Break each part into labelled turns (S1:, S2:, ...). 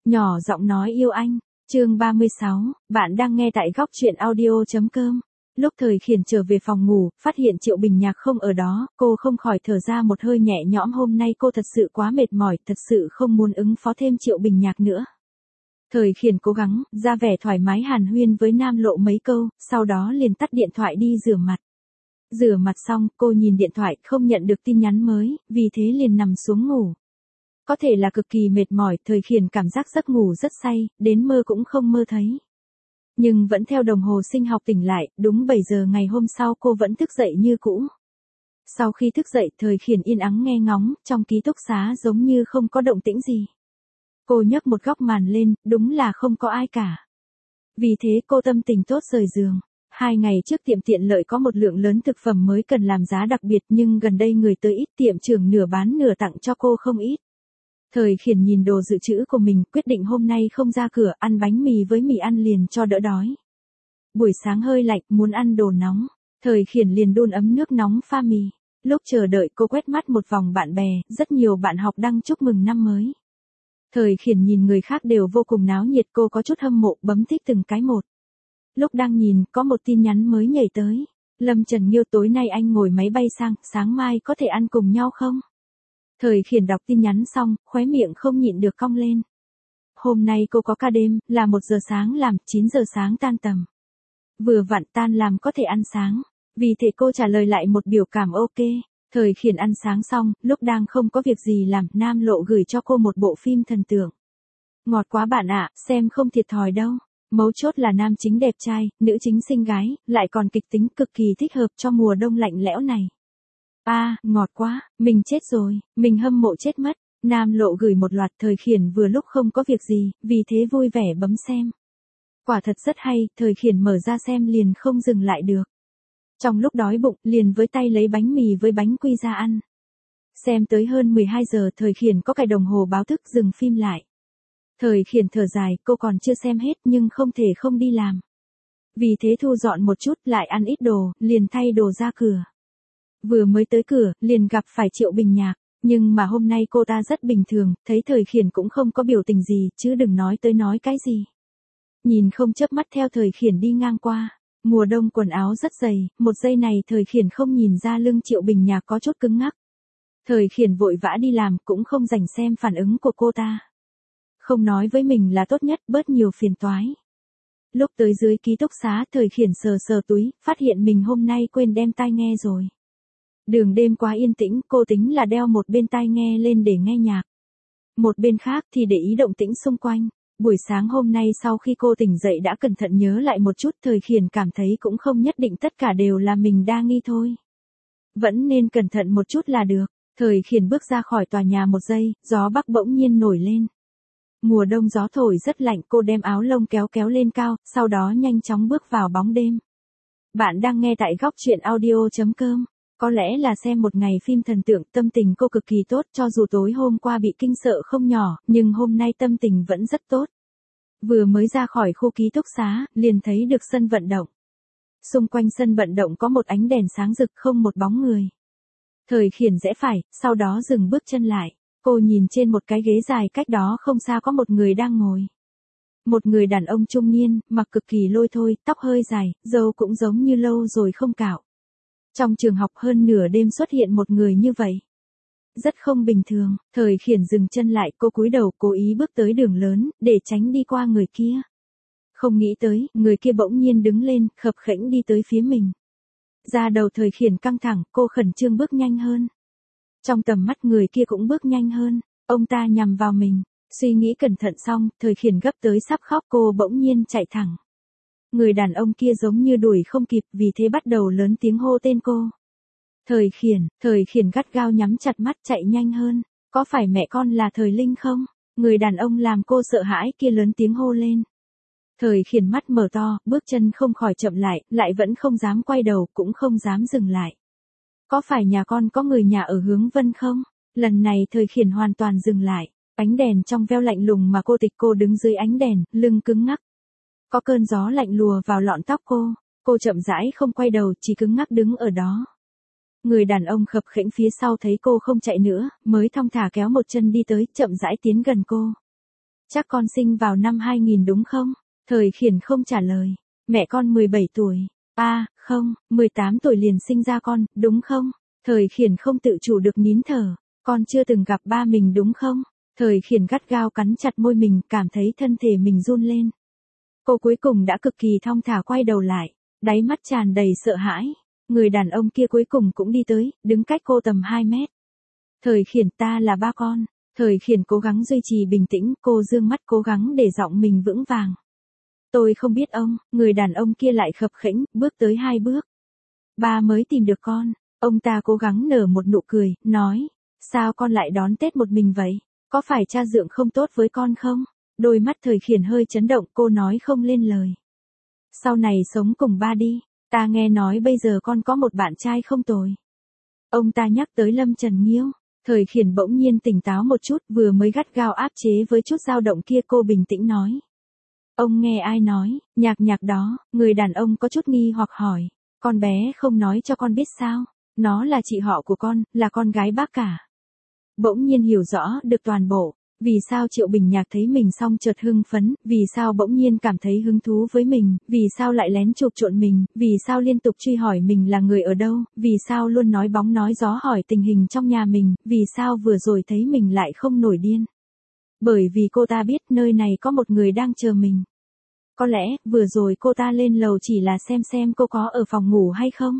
S1: Nhỏ giọng nói yêu anh. Chương 36, bạn đang nghe tại góc truyện audio.com. Lúc Thời Khiển trở về phòng ngủ, phát hiện Triệu Bình Nhạc không ở đó, cô không khỏi thở ra một hơi nhẹ nhõm. Hôm nay cô thật sự quá mệt mỏi, thật sự không muốn ứng phó thêm Triệu Bình Nhạc nữa. Thời Khiển cố gắng, ra vẻ thoải mái hàn huyên với Nam Lộ mấy câu, sau đó liền tắt điện thoại đi rửa mặt. Rửa mặt xong, cô nhìn điện thoại, không nhận được tin nhắn mới, vì thế liền nằm xuống ngủ. Có thể là cực kỳ mệt mỏi, Thời Khiển cảm giác giấc ngủ rất say, đến mơ cũng không mơ thấy. Nhưng vẫn theo đồng hồ sinh học tỉnh lại, đúng 7 giờ ngày hôm sau cô vẫn thức dậy như cũ. Sau khi thức dậy, Thời Khiển yên ắng nghe ngóng, trong ký túc xá giống như không có động tĩnh gì. Cô nhấc một góc màn lên, đúng là không có ai cả. Vì thế cô tâm tình tốt rời giường. 2 ngày trước tiệm tiện lợi có một lượng lớn thực phẩm mới cần làm giá đặc biệt, nhưng gần đây người tới ít, tiệm trưởng nửa bán nửa tặng cho cô không ít. Thời Khiển nhìn đồ dự trữ của mình, quyết định hôm nay không ra cửa, ăn bánh mì với mì ăn liền cho đỡ đói. Buổi sáng hơi lạnh, muốn ăn đồ nóng. Thời Khiển liền đun ấm nước nóng pha mì. Lúc chờ đợi cô quét mắt một vòng bạn bè, rất nhiều bạn học đăng chúc mừng năm mới. Thời Khiển nhìn người khác đều vô cùng náo nhiệt, cô có chút hâm mộ, bấm thích từng cái một. Lúc đang nhìn, có một tin nhắn mới nhảy tới. Lâm Trần Nghiêu, tối nay anh ngồi máy bay sang, sáng mai có thể ăn cùng nhau không? Thời Khiển đọc tin nhắn xong, khóe miệng không nhịn được cong lên. Hôm nay cô có ca đêm, là 1 giờ sáng làm, 9 giờ sáng tan tầm. Vừa vặn tan làm có thể ăn sáng. Vì thế cô trả lời lại một biểu cảm ok. Thời Khiển ăn sáng xong, lúc đang không có việc gì làm, Nam Lộ gửi cho cô một bộ phim thần tượng. Ngọt quá bạn ạ, xem không thiệt thòi đâu. Mấu chốt là nam chính đẹp trai, nữ chính xinh gái, lại còn kịch tính, cực kỳ thích hợp cho mùa đông lạnh lẽo này. Ngọt quá, mình chết rồi, mình hâm mộ chết mất. Nam Lộ gửi một loạt. Thời Khiển vừa lúc không có việc gì, vì thế vui vẻ bấm xem. Quả thật rất hay, Thời Khiển mở ra xem liền không dừng lại được. Trong lúc đói bụng, liền với tay lấy bánh mì với bánh quy ra ăn. Xem tới hơn 12 giờ, Thời Khiển có cài đồng hồ báo thức dừng phim lại. Thời Khiển thở dài, cô còn chưa xem hết nhưng không thể không đi làm. Vì thế thu dọn một chút, lại ăn ít đồ, liền thay đồ ra cửa. Vừa mới tới cửa, liền gặp phải Triệu Bình Nhạc, nhưng mà hôm nay cô ta rất bình thường, thấy Thời Khiển cũng không có biểu tình gì, chứ đừng nói tới nói cái gì. Nhìn không chớp mắt theo Thời Khiển đi ngang qua. Mùa đông quần áo rất dày, một giây này Thời Khiển không nhìn ra lưng Triệu Bình Nhạc có chút cứng ngắc. Thời Khiển vội vã đi làm, cũng không rảnh xem phản ứng của cô ta. Không nói với mình là tốt nhất, bớt nhiều phiền toái. Lúc tới dưới ký túc xá, Thời Khiển sờ sờ túi, phát hiện mình hôm nay quên đem tai nghe rồi. Đường đêm quá yên tĩnh, cô tính là đeo một bên tai nghe lên để nghe nhạc. Một bên khác thì để ý động tĩnh xung quanh. Buổi sáng hôm nay sau khi cô tỉnh dậy đã cẩn thận nhớ lại một chút, Thời Khiển cảm thấy cũng không nhất định tất cả đều là mình đa nghi thôi. Vẫn nên cẩn thận một chút là được. Thời Khiển bước ra khỏi tòa nhà một giây, gió bắc bỗng nhiên nổi lên. Mùa đông gió thổi rất lạnh, cô đem áo lông kéo kéo lên cao, sau đó nhanh chóng bước vào bóng đêm. Bạn đang nghe tại góc truyện audio.com. Có lẽ là xem một ngày phim thần tượng, tâm tình cô cực kỳ tốt, cho dù tối hôm qua bị kinh sợ không nhỏ, nhưng hôm nay tâm tình vẫn rất tốt. Vừa mới ra khỏi khu ký túc xá, liền thấy được sân vận động. Xung quanh sân vận động có một ánh đèn sáng rực, không một bóng người. Thời Khiển rẽ phải, sau đó dừng bước chân lại. Cô nhìn trên một cái ghế dài cách đó không xa có một người đang ngồi. Một người đàn ông trung niên, mặc cực kỳ lôi thôi, tóc hơi dài, râu cũng giống như lâu rồi không cạo. Trong trường học hơn nửa đêm xuất hiện một người như vậy. Rất không bình thường. Thời Khiển dừng chân lại, cô cúi đầu cố ý bước tới đường lớn, để tránh đi qua người kia. Không nghĩ tới, người kia bỗng nhiên đứng lên, khập khễnh đi tới phía mình. Da đầu Thời Khiển căng thẳng, cô khẩn trương bước nhanh hơn. Trong tầm mắt người kia cũng bước nhanh hơn, ông ta nhằm vào mình. Suy nghĩ cẩn thận xong, Thời Khiển gấp tới sắp khóc, cô bỗng nhiên chạy thẳng. Người đàn ông kia giống như đuổi không kịp, vì thế bắt đầu lớn tiếng hô tên cô. Thời Khiển gắt gao nhắm chặt mắt chạy nhanh hơn. Có phải mẹ con là Thời Linh không? Người đàn ông làm cô sợ hãi kia lớn tiếng hô lên. Thời Khiển mắt mở to, bước chân không khỏi chậm lại, lại vẫn không dám quay đầu, cũng không dám dừng lại. Có phải nhà con có người nhà ở hướng Vân không? Lần này Thời Khiển hoàn toàn dừng lại. Ánh đèn trong veo lạnh lùng mà cô đứng dưới ánh đèn, lưng cứng ngắc. Có cơn gió lạnh lùa vào lọn tóc cô chậm rãi không quay đầu, chỉ cứng ngắc đứng ở đó. Người đàn ông khập khễnh phía sau thấy cô không chạy nữa, mới thong thả kéo một chân đi tới, chậm rãi tiến gần cô. Chắc con sinh vào năm 2000 đúng không? Thời Khiển không trả lời. Mẹ con 17 tuổi. Không, 18 tuổi liền sinh ra con, đúng không? Thời Khiển không tự chủ được nín thở. Con chưa từng gặp ba mình đúng không? Thời Khiển gắt gao cắn chặt môi mình, cảm thấy thân thể mình run lên. Cô cuối cùng đã cực kỳ thong thả quay đầu lại, đáy mắt tràn đầy sợ hãi. Người đàn ông kia cuối cùng cũng đi tới, đứng cách cô tầm 2 mét. Thời Khiển, ta là ba con. Thời Khiển cố gắng duy trì bình tĩnh, cô dương mắt cố gắng để giọng mình vững vàng. Tôi không biết ông, người đàn ông kia lại khập khiễng, bước tới 2 bước. Ba mới tìm được con. Ông ta cố gắng nở một nụ cười, nói, sao con lại đón Tết một mình vậy? Có phải cha dượng không tốt với con không? Đôi mắt Thời Khiển hơi chấn động, cô nói không lên lời. Sau này sống cùng ba đi, ta nghe nói bây giờ con có một bạn trai không tồi. Ông ta nhắc tới Lâm Trần Nghiêu. Thời Khiển bỗng nhiên tỉnh táo một chút, vừa mới gắt gao áp chế với chút dao động kia, cô bình tĩnh nói. Ông nghe ai nói? Nhạc đó. Người đàn ông có chút nghi hoặc hỏi. Con bé không nói cho con biết sao? Nó là chị họ của con, là con gái bác cả. Bỗng nhiên hiểu rõ được toàn bộ. Vì sao Triệu Bình Nhạc thấy mình xong chợt hưng phấn, vì sao bỗng nhiên cảm thấy hứng thú với mình, vì sao lại lén chụp trộn mình, vì sao liên tục truy hỏi mình là người ở đâu, vì sao luôn nói bóng nói gió hỏi tình hình trong nhà mình, vì sao vừa rồi thấy mình lại không nổi điên. Bởi vì cô ta biết nơi này có một người đang chờ mình. Có lẽ, vừa rồi cô ta lên lầu chỉ là xem cô có ở phòng ngủ hay không.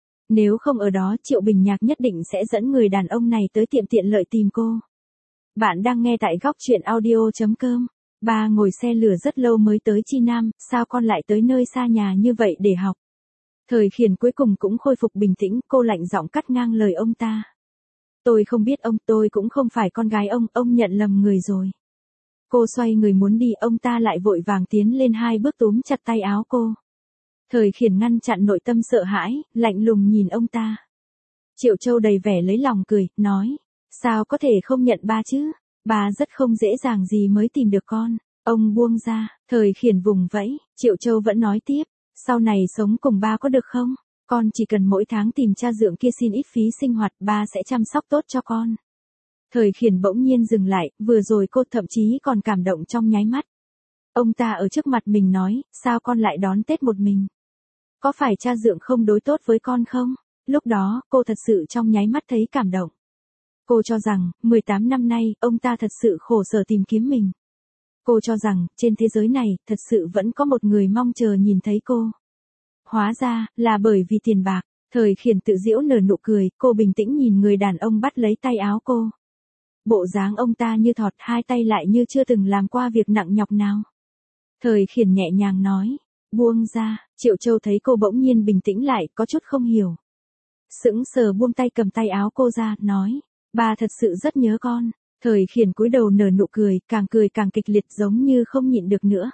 S1: Nếu không ở đó, Triệu Bình Nhạc nhất định sẽ dẫn người đàn ông này tới tiện lợi tìm cô. Bạn đang nghe tại góc truyện audio.com. Ba ngồi xe lửa rất lâu mới tới Chi Nam, sao con lại tới nơi xa nhà như vậy để học? Thời Khiển cuối cùng cũng khôi phục bình tĩnh, cô lạnh giọng cắt ngang lời ông ta. Tôi không biết ông, tôi cũng không phải con gái ông nhận lầm người rồi. Cô xoay người muốn đi, ông ta lại vội vàng tiến lên 2 bước túm chặt tay áo cô. Thời Khiển ngăn chặn nội tâm sợ hãi, lạnh lùng nhìn ông ta. Triệu Châu đầy vẻ lấy lòng cười, nói. Sao có thể không nhận ba chứ? Ba rất không dễ dàng gì mới tìm được con. Ông buông ra. Thời Khiển vùng vẫy. Triệu Châu vẫn nói tiếp. Sau này sống cùng ba có được không? Con chỉ cần mỗi tháng tìm cha dượng kia xin ít phí sinh hoạt, ba sẽ chăm sóc tốt cho con. Thời Khiển bỗng nhiên dừng lại, vừa rồi cô thậm chí còn cảm động trong nháy mắt. Ông ta ở trước mặt mình nói, sao con lại đón Tết một mình? Có phải cha dượng không đối tốt với con không? Lúc đó, cô thật sự trong nháy mắt thấy cảm động. Cô cho rằng, 18 năm nay, ông ta thật sự khổ sở tìm kiếm mình. Cô cho rằng, trên thế giới này, thật sự vẫn có một người mong chờ nhìn thấy cô. Hóa ra, là bởi vì tiền bạc. Thời Khiển tự giễu nở nụ cười, cô bình tĩnh nhìn người đàn ông bắt lấy tay áo cô. Bộ dáng ông ta như thọt, 2 tay lại như chưa từng làm qua việc nặng nhọc nào. Thời Khiển nhẹ nhàng nói, buông ra. Triệu Châu thấy cô bỗng nhiên bình tĩnh lại, có chút không hiểu. Sững sờ buông tay cầm tay áo cô ra, nói, ba thật sự rất nhớ con. Thời Khiển cúi đầu nở nụ cười càng kịch liệt giống như không nhịn được nữa.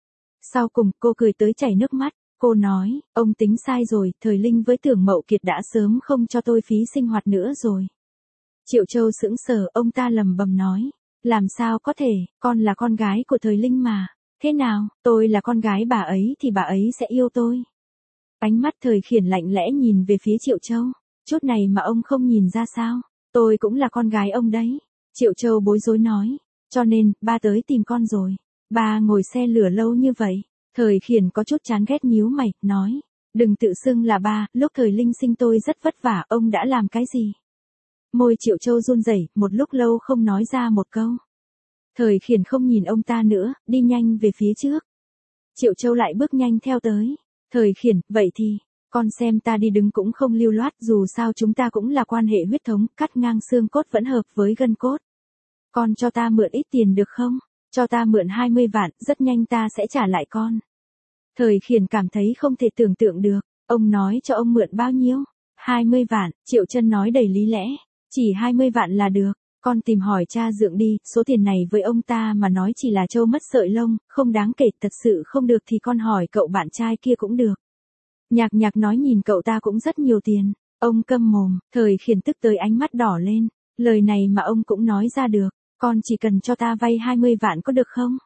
S1: Sau cùng, cô cười tới chảy nước mắt. Cô nói, ông tính sai rồi, Thời Linh với Tưởng Mậu Kiệt đã sớm không cho tôi phí sinh hoạt nữa rồi. Triệu Châu sững sờ, ông ta lầm bầm nói, làm sao có thể, con là con gái của Thời Linh mà. Thế nào, tôi là con gái bà ấy thì bà ấy sẽ yêu tôi. Ánh mắt Thời Khiển lạnh lẽ nhìn về phía Triệu Châu. Chút này mà ông không nhìn ra sao? Tôi cũng là con gái ông đấy. Triệu Châu bối rối nói. Cho nên, ba tới tìm con rồi. Ba ngồi xe lửa lâu như vậy. Thời Khiển có chút chán ghét nhíu mày, nói. Đừng tự xưng là ba, lúc Thời Linh sinh tôi rất vất vả, ông đã làm cái gì? Môi Triệu Châu run rẩy, một lúc lâu không nói ra một câu. Thời Khiển không nhìn ông ta nữa, đi nhanh về phía trước. Triệu Châu lại bước nhanh theo tới. Thời Khiển, vậy thì, con xem ta đi đứng cũng không lưu loát, dù sao chúng ta cũng là quan hệ huyết thống, cắt ngang xương cốt vẫn hợp với gân cốt. Con cho ta mượn ít tiền được không? Cho ta mượn 20 vạn, rất nhanh ta sẽ trả lại con. Thời Khiển cảm thấy không thể tưởng tượng được, ông nói cho ông mượn bao nhiêu? 20 vạn, Triệu Chân nói đầy lý lẽ, chỉ 20 vạn là được. Con tìm hỏi cha dượng đi, số tiền này với ông ta mà nói chỉ là trâu mất sợi lông, không đáng kể, thật sự không được thì con hỏi cậu bạn trai kia cũng được. Nhạc nói nhìn cậu ta cũng rất nhiều tiền. Ông câm mồm. Thời Khiển tức tới ánh mắt đỏ lên. Lời này mà ông cũng nói ra được. Con chỉ cần cho ta vay 20 vạn có được không?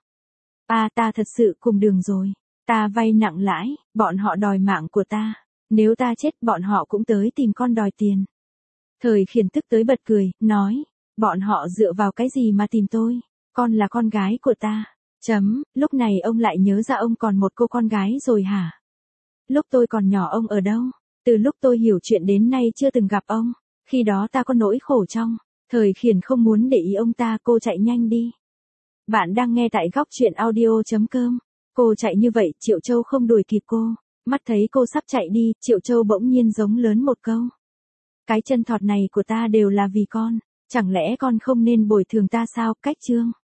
S1: Ta thật sự cùng đường rồi. Ta vay nặng lãi, bọn họ đòi mạng của ta. Nếu ta chết bọn họ cũng tới tìm con đòi tiền. Thời Khiển tức tới bật cười, nói. Bọn họ dựa vào cái gì mà tìm tôi? Con là con gái của ta. Lúc này ông lại nhớ ra ông còn một cô con gái rồi hả? Lúc tôi còn nhỏ ông ở đâu? Từ lúc tôi hiểu chuyện đến nay chưa từng gặp ông. Khi đó ta có nỗi khổ trong. Thời Khiển không muốn để ý ông ta, cô chạy nhanh đi. Bạn đang nghe tại góc chuyện audio.com. Cô chạy như vậy, Triệu Châu không đuổi kịp cô. Mắt thấy cô sắp chạy đi, Triệu Châu bỗng nhiên giống lớn một câu. Cái chân thọt này của ta đều là vì con. Chẳng lẽ con không nên bồi thường ta sao? Cách chương.